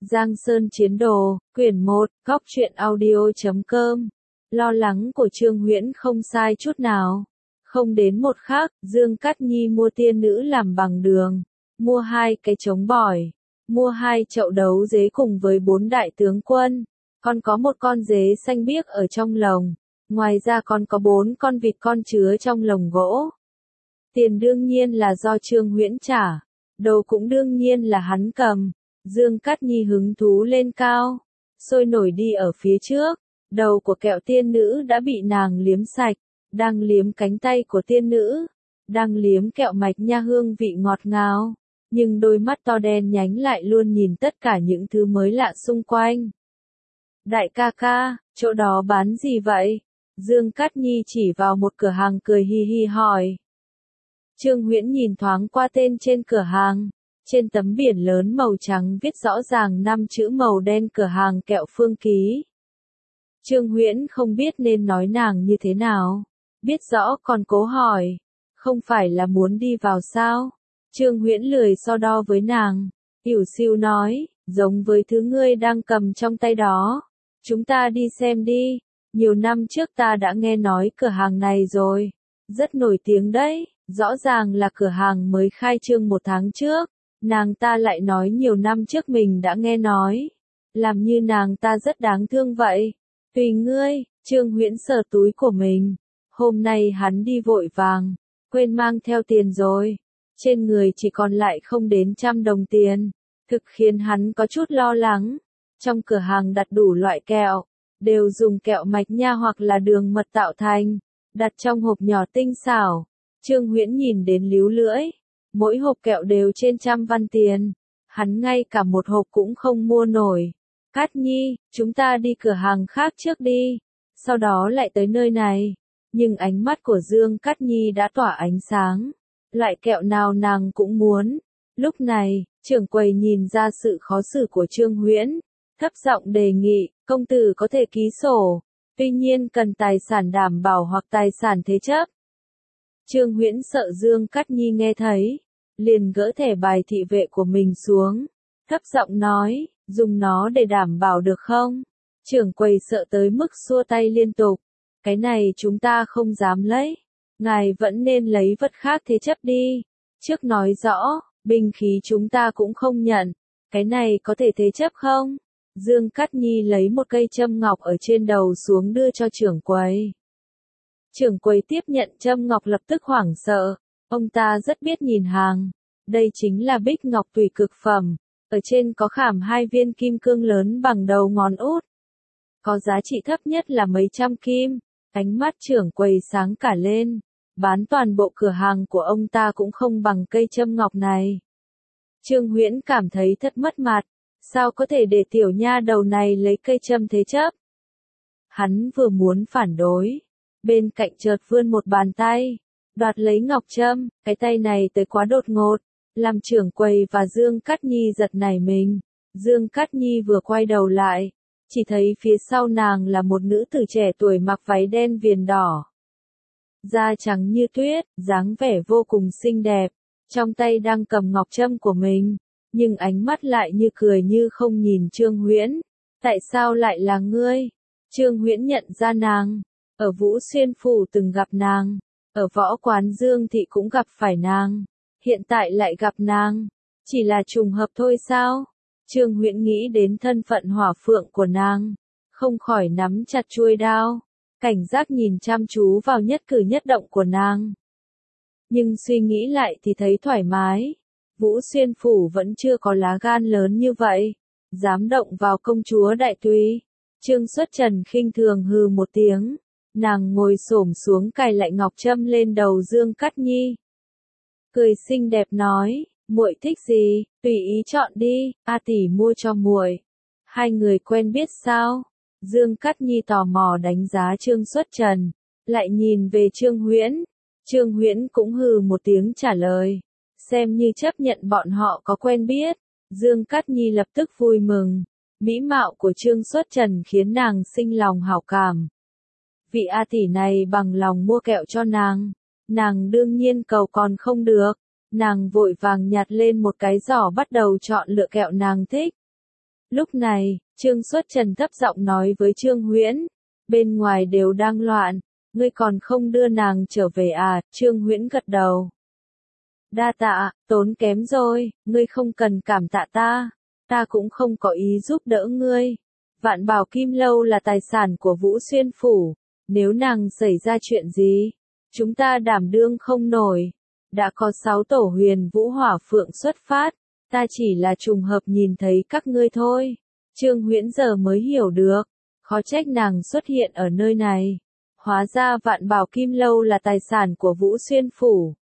Giang Sơn Chiến Đồ, quyển 1, góc truyện audio.com. Lo lắng của Trương Huyễn không sai chút nào. Không đến một khắc, Dương Cát Nhi mua tiên nữ làm bằng đường, mua 2 cái trống bỏi, mua 2 chậu đấu dế cùng với 4 đại tướng quân, còn có một con dế xanh biếc ở trong lồng, ngoài ra còn có 4 con vịt con chứa trong lồng gỗ. Tiền đương nhiên là do Trương Huyễn trả, đồ cũng đương nhiên là hắn cầm. Dương Cát Nhi hứng thú lên cao, sôi nổi đi ở phía trước, đầu của kẹo tiên nữ đã bị nàng liếm sạch, đang liếm cánh tay của tiên nữ, đang liếm kẹo mạch nha hương vị ngọt ngào, nhưng đôi mắt to đen nhánh lại luôn nhìn tất cả những thứ mới lạ xung quanh. Đại ca ca, chỗ đó bán gì vậy? Dương Cát Nhi chỉ vào một cửa hàng cười hi hi hỏi. Trương Huyễn nhìn thoáng qua tên trên cửa hàng. Trên tấm biển lớn màu trắng viết rõ ràng 5 chữ màu đen cửa hàng kẹo Phương Ký. Trương Huyễn không biết nên nói nàng như thế nào. Biết rõ còn cố hỏi. Không phải là muốn đi vào sao? Trương Huyễn lười so đo với nàng. Yểu Sìu nói, giống với thứ ngươi đang cầm trong tay đó. Chúng ta đi xem đi. Nhiều năm trước ta đã nghe nói cửa hàng này rồi. Rất nổi tiếng đấy. Rõ ràng là cửa hàng mới khai trương 1 tháng trước. Nàng ta lại nói nhiều năm trước mình đã nghe nói. Làm như nàng ta rất đáng thương vậy. Tùy ngươi, Trương Huyễn sờ túi của mình. Hôm nay hắn đi vội vàng, quên mang theo tiền rồi. Trên người chỉ còn lại không đến 100 đồng tiền. Thực khiến hắn có chút lo lắng. Trong cửa hàng đặt đủ loại kẹo, đều dùng kẹo mạch nha hoặc là đường mật tạo thành, đặt trong hộp nhỏ tinh xảo. Trương Huyễn nhìn đến líu lưỡi. Mỗi hộp kẹo đều trên 100 văn tiền. Hắn ngay cả một hộp cũng không mua nổi. Cát Nhi, chúng ta đi cửa hàng khác trước đi. Sau đó lại tới nơi này. Nhưng ánh mắt của Dương Cát Nhi đã tỏa ánh sáng. Loại kẹo nào nàng cũng muốn. Lúc này, trưởng quầy nhìn ra sự khó xử của Trương Huyễn. Thấp giọng đề nghị, công tử có thể ký sổ. Tuy nhiên cần tài sản đảm bảo hoặc tài sản thế chấp. Trương Huyễn sợ Dương Cát Nhi nghe thấy, liền gỡ thẻ bài thị vệ của mình xuống, thấp giọng nói, dùng nó để đảm bảo được không? Trưởng quầy sợ tới mức xua tay liên tục, cái này chúng ta không dám lấy, ngài vẫn nên lấy vật khác thế chấp đi. Trước nói rõ, binh khí chúng ta cũng không nhận, cái này có thể thế chấp không? Dương Cát Nhi lấy một cây châm ngọc ở trên đầu xuống đưa cho trưởng quầy. Trưởng quầy tiếp nhận châm ngọc lập tức hoảng sợ, ông ta rất biết nhìn hàng. Đây chính là bích ngọc tùy cực phẩm, ở trên có khảm 2 viên kim cương lớn bằng đầu ngón út. Có giá trị thấp nhất là mấy trăm kim, ánh mắt trưởng quầy sáng cả lên, bán toàn bộ cửa hàng của ông ta cũng không bằng cây châm ngọc này. Trương Huyễn cảm thấy thật mất mặt, sao có thể để tiểu nha đầu này lấy cây châm thế chấp? Hắn vừa muốn phản đối. Bên cạnh chợt vươn một bàn tay, đoạt lấy ngọc trâm, cái tay này tới quá đột ngột, làm trưởng quầy và Dương Cát Nhi giật nảy mình. Dương Cát Nhi vừa quay đầu lại, chỉ thấy phía sau nàng là một nữ tử trẻ tuổi mặc váy đen viền đỏ. Da trắng như tuyết, dáng vẻ vô cùng xinh đẹp, trong tay đang cầm ngọc trâm của mình, nhưng ánh mắt lại như cười như không nhìn Trương Huyễn. Tại sao lại là ngươi? Trương Huyễn nhận ra nàng. Ở Vũ Xuyên Phủ từng gặp nàng, ở võ quán Dương Thị cũng gặp phải nàng, hiện tại lại gặp nàng, chỉ là trùng hợp thôi sao? Trương Huyễn nghĩ đến thân phận hỏa phượng của nàng, không khỏi nắm chặt chuôi đao, cảnh giác nhìn chăm chú vào nhất cử nhất động của nàng. Nhưng suy nghĩ lại thì thấy thoải mái, Vũ Xuyên Phủ vẫn chưa có lá gan lớn như vậy, dám động vào công chúa đại túy. Trương Xuất Trần khinh thường hừ một tiếng. Nàng ngồi xổm xuống cài lại ngọc trâm lên đầu Dương Cát Nhi. Cười xinh đẹp nói, muội thích gì, tùy ý chọn đi, A tỷ mua cho muội. Hai người quen biết sao? Dương Cát Nhi tò mò đánh giá Trương Xuất Trần, lại nhìn về Trương Huyễn. Trương Huyễn cũng hừ một tiếng trả lời, xem như chấp nhận bọn họ có quen biết. Dương Cát Nhi lập tức vui mừng, mỹ mạo của Trương Xuất Trần khiến nàng sinh lòng hảo cảm. Vị A tỷ này bằng lòng mua kẹo cho nàng đương nhiên cầu còn không được, nàng vội vàng nhặt lên một cái giỏ bắt đầu chọn lựa kẹo nàng thích. Lúc này, Trương Xuất Trần thấp giọng nói với Trương Huyễn, bên ngoài đều đang loạn, ngươi còn không đưa nàng trở về à? Trương Huyễn gật đầu. Đa tạ, tốn kém rồi, ngươi không cần cảm tạ ta cũng không có ý giúp đỡ ngươi. Vạn Bảo Kim Lâu là tài sản của Vũ Xuyên Phủ, nếu nàng xảy ra chuyện gì, chúng ta đảm đương không nổi. Đã có 6 tổ Huyền Vũ Hỏa Phượng xuất phát, ta chỉ là trùng hợp nhìn thấy các ngươi thôi. Trương Huyễn giờ mới hiểu được, khó trách nàng xuất hiện ở nơi này. Hóa ra Vạn Bảo Kim Lâu là tài sản của Vũ Xuyên Phủ.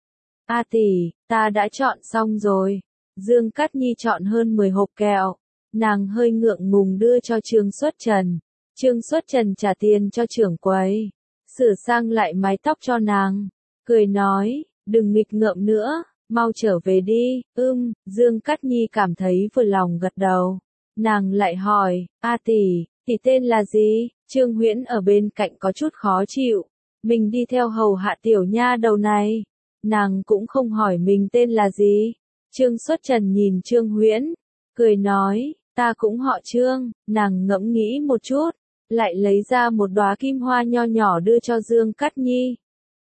A tỷ, ta đã chọn xong rồi. Dương Cát Nhi chọn hơn 10 hộp kẹo. Nàng hơi ngượng ngùng đưa cho Trương Xuất Trần. Trương Xuất Trần trả tiền cho trưởng quầy, sửa sang lại mái tóc cho nàng, cười nói, đừng nghịch ngợm nữa, mau trở về đi. Dương Cát Nhi cảm thấy vừa lòng gật đầu. Nàng lại hỏi, A tỷ tên là gì? Trương Huyễn ở bên cạnh có chút khó chịu. Mình đi theo hầu hạ tiểu nha đầu này. Nàng cũng không hỏi mình tên là gì. Trương Xuất Trần nhìn Trương Huyễn, cười nói, ta cũng họ Trương. Nàng ngẫm nghĩ một chút, lại lấy ra một đóa kim hoa nho nhỏ đưa cho Dương Cát Nhi.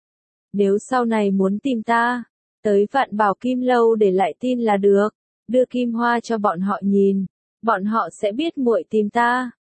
Nếu sau này muốn tìm ta, tới Vạn Bảo Kim Lâu để lại tin là được, đưa kim hoa cho bọn họ nhìn, bọn họ sẽ biết muội tìm ta.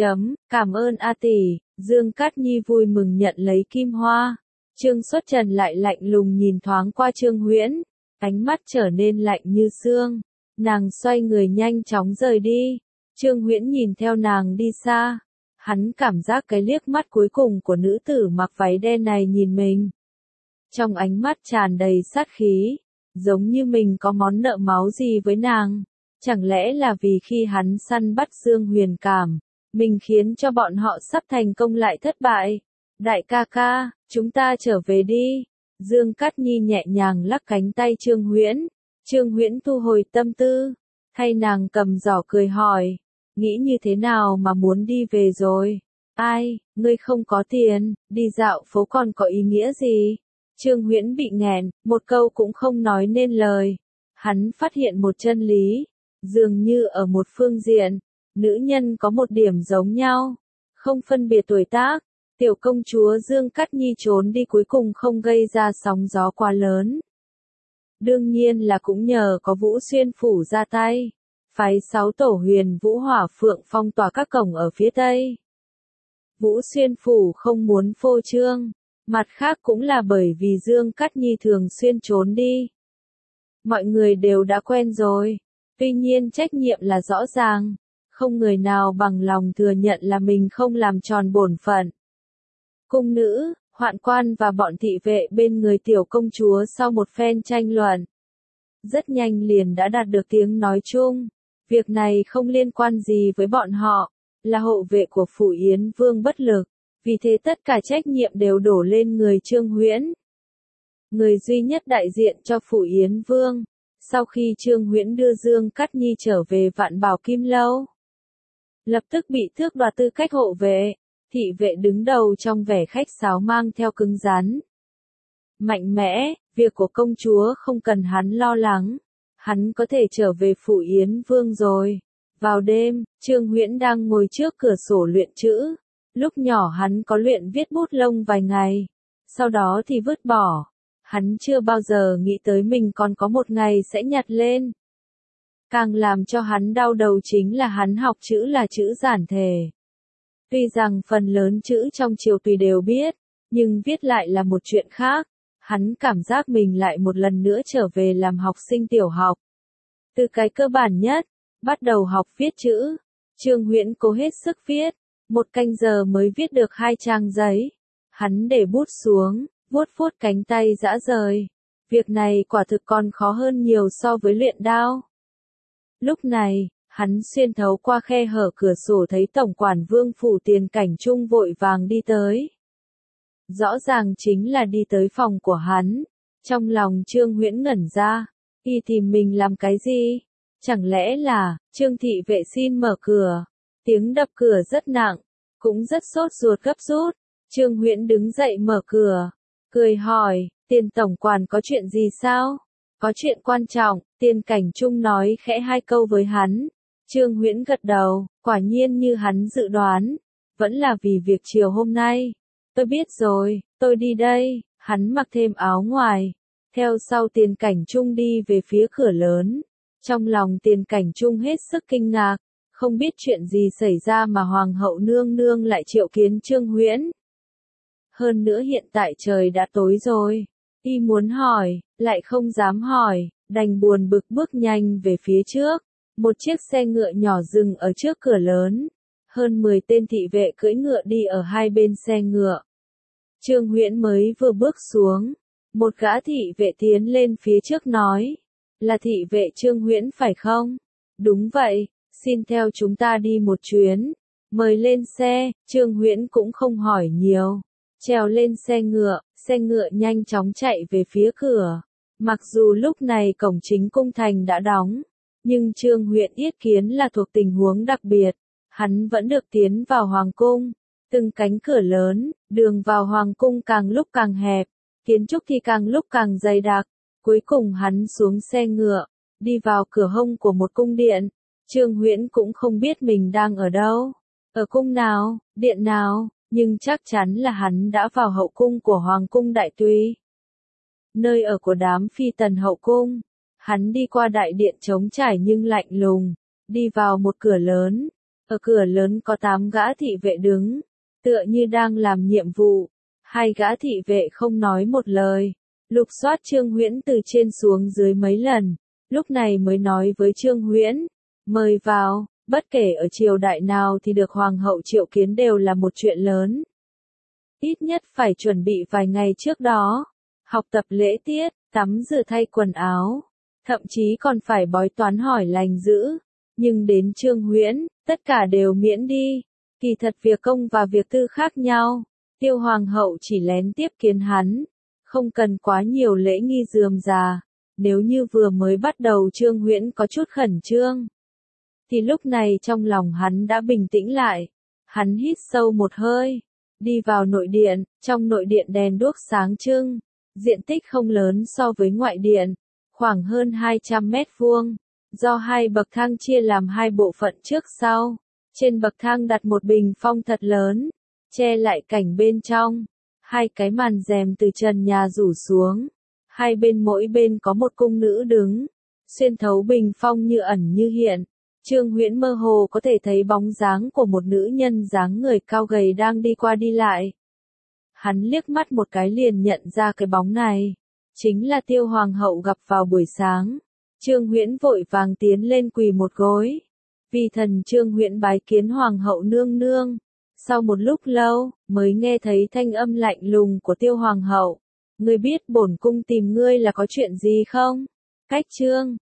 Cảm ơn A tỷ. Dương Cát Nhi vui mừng nhận lấy kim hoa. Trương Xuất Trần lại lạnh lùng nhìn thoáng qua Trương Huyễn, ánh mắt trở nên lạnh như xương. Nàng xoay người nhanh chóng rời đi. Trương Huyễn nhìn theo nàng đi xa. Hắn cảm giác cái liếc mắt cuối cùng của nữ tử mặc váy đen này nhìn mình. Trong ánh mắt tràn đầy sát khí, giống như mình có món nợ máu gì với nàng. Chẳng lẽ là vì khi hắn săn bắt Dương Huyền Cảm, mình khiến cho bọn họ sắp thành công lại thất bại. Đại ca ca, chúng ta trở về đi. Dương Cát Nhi nhẹ nhàng lắc cánh tay Trương Huyễn. Trương Huyễn thu hồi tâm tư, thay nàng cầm giỏ cười hỏi, nghĩ như thế nào mà muốn đi về rồi? Ai, ngươi không có tiền, đi dạo phố còn có ý nghĩa gì? Trương Huyễn bị nghẹn, một câu cũng không nói nên lời. Hắn phát hiện một chân lý, dường như ở một phương diện, nữ nhân có một điểm giống nhau, không phân biệt tuổi tác. Tiểu công chúa Dương Cát Nhi trốn đi cuối cùng không gây ra sóng gió quá lớn. Đương nhiên là cũng nhờ có Vũ Xuyên Phủ ra tay, phái 6 tổ Huyền Vũ Hỏa Phượng phong tỏa các cổng ở phía Tây. Vũ Xuyên Phủ không muốn phô trương, mặt khác cũng là bởi vì Dương Cát Nhi thường xuyên trốn đi. Mọi người đều đã quen rồi, tuy nhiên trách nhiệm là rõ ràng, không người nào bằng lòng thừa nhận là mình không làm tròn bổn phận. Cung nữ, hoạn quan và bọn thị vệ bên người tiểu công chúa sau một phen tranh luận, rất nhanh liền đã đạt được tiếng nói chung. Việc này không liên quan gì với bọn họ, là hộ vệ của Phủ Yến Vương bất lực, vì thế tất cả trách nhiệm đều đổ lên người Trương Huyễn. Người duy nhất đại diện cho Phủ Yến Vương, sau khi Trương Huyễn đưa Dương Cát Nhi trở về Vạn Bảo Kim Lâu, lập tức bị tước đoạt tư cách hộ vệ. Thị vệ đứng đầu trong vẻ khách sáo mang theo cứng rắn, mạnh mẽ, việc của công chúa không cần hắn lo lắng, hắn có thể trở về Phủ Yến Vương rồi. Vào đêm, Trương Huyễn đang ngồi trước cửa sổ luyện chữ, lúc nhỏ hắn có luyện viết bút lông vài ngày, sau đó thì vứt bỏ, hắn chưa bao giờ nghĩ tới mình còn có một ngày sẽ nhặt lên. Càng làm cho hắn đau đầu chính là hắn học chữ là chữ giản thể. Tuy rằng phần lớn chữ trong triều tùy đều biết, nhưng viết lại là một chuyện khác. Hắn cảm giác mình lại một lần nữa trở về làm học sinh tiểu học. Từ cái cơ bản nhất, bắt đầu học viết chữ. Trương Huyễn cố hết sức viết, 1 canh giờ mới viết được 2 trang giấy. Hắn để bút xuống, vuốt vuốt cánh tay rã rời. Việc này quả thực còn khó hơn nhiều so với luyện đao. Lúc này, hắn xuyên thấu qua khe hở cửa sổ thấy tổng quản Vương Phủ Tiền Cảnh Trung vội vàng đi tới. Rõ ràng chính là đi tới phòng của hắn. Trong lòng Trương Huyễn ngẩn ra, y tìm mình làm cái gì? Chẳng lẽ là, Trương thị vệ xin mở cửa. Tiếng đập cửa rất nặng, cũng rất sốt ruột gấp rút. Trương Huyễn đứng dậy mở cửa, cười hỏi, Tiền tổng quản có chuyện gì sao? Có chuyện quan trọng, Tiền Cảnh Trung nói khẽ 2 câu với hắn. Trương Huyễn gật đầu, quả nhiên như hắn dự đoán, vẫn là vì việc chiều hôm nay. Tôi biết rồi, tôi đi đây, hắn mặc thêm áo ngoài, theo sau Tiền Cảnh Trung đi về phía cửa lớn. Trong lòng Tiền Cảnh Trung hết sức kinh ngạc, không biết chuyện gì xảy ra mà Hoàng hậu nương nương lại triệu kiến Trương Huyễn. Hơn nữa hiện tại trời đã tối rồi, y muốn hỏi, lại không dám hỏi, đành buồn bực bước nhanh về phía trước. Một chiếc xe ngựa nhỏ dừng ở trước cửa lớn, hơn 10 tên thị vệ cưỡi ngựa đi ở hai bên xe ngựa. Trương Huyễn mới vừa bước xuống, một gã thị vệ tiến lên phía trước nói, là thị vệ Trương Huyễn phải không? Đúng vậy, xin theo chúng ta đi một chuyến, mời lên xe. Trương Huyễn cũng không hỏi nhiều, trèo lên xe ngựa nhanh chóng chạy về phía cửa. Mặc dù lúc này cổng chính cung thành đã đóng, nhưng Trương Huyễn yết kiến là thuộc tình huống đặc biệt, hắn vẫn được tiến vào hoàng cung. Từng cánh cửa lớn, đường vào hoàng cung càng lúc càng hẹp, kiến trúc thì càng lúc càng dày đặc. Cuối cùng hắn xuống xe ngựa, đi vào cửa hông của một cung điện. Trương Huyễn cũng không biết mình đang ở đâu, ở cung nào, điện nào, nhưng chắc chắn là hắn đã vào hậu cung của Hoàng cung Đại Tùy. Nơi ở của đám phi tần hậu cung. Hắn đi qua đại điện trống trải nhưng lạnh lùng, đi vào một cửa lớn. Ở cửa lớn có 8 gã thị vệ đứng, tựa như đang làm nhiệm vụ. 2 gã thị vệ không nói một lời, lục soát Trương Huyễn từ trên xuống dưới mấy lần, lúc này mới nói với Trương Huyễn, mời vào, bất kể ở triều đại nào thì được hoàng hậu triệu kiến đều là một chuyện lớn. Ít nhất phải chuẩn bị vài ngày trước đó, học tập lễ tiết, tắm rửa thay quần áo, thậm chí còn phải bói toán hỏi lành dữ. Nhưng đến Trương Huyễn, tất cả đều miễn đi. Kỳ thật việc công và việc tư khác nhau. Tiêu hoàng hậu chỉ lén tiếp kiến hắn, không cần quá nhiều lễ nghi rườm rà. Nếu như vừa mới bắt đầu Trương Huyễn có chút khẩn trương, thì lúc này trong lòng hắn đã bình tĩnh lại. Hắn hít sâu một hơi, đi vào nội điện. Trong nội điện đèn đuốc sáng trưng, diện tích không lớn so với ngoại điện, khoảng hơn 200 mét vuông, do 2 bậc thang chia làm 2 bộ phận trước sau. Trên bậc thang đặt một bình phong thật lớn, che lại cảnh bên trong. 2 cái màn rèm từ trần nhà rủ xuống, hai bên mỗi bên có một cung nữ đứng, xuyên thấu bình phong như ẩn như hiện. Trương Huyễn mơ hồ có thể thấy bóng dáng của một nữ nhân dáng người cao gầy đang đi qua đi lại. Hắn liếc mắt một cái liền nhận ra cái bóng này, chính là Tiêu hoàng hậu gặp vào buổi sáng. Trương Huyễn vội vàng tiến lên quỳ một gối. Vì thần Trương Huyễn bái kiến hoàng hậu nương nương. Sau một lúc lâu, mới nghe thấy thanh âm lạnh lùng của Tiêu hoàng hậu. Ngươi biết bổn cung tìm ngươi là có chuyện gì không? Cách Trương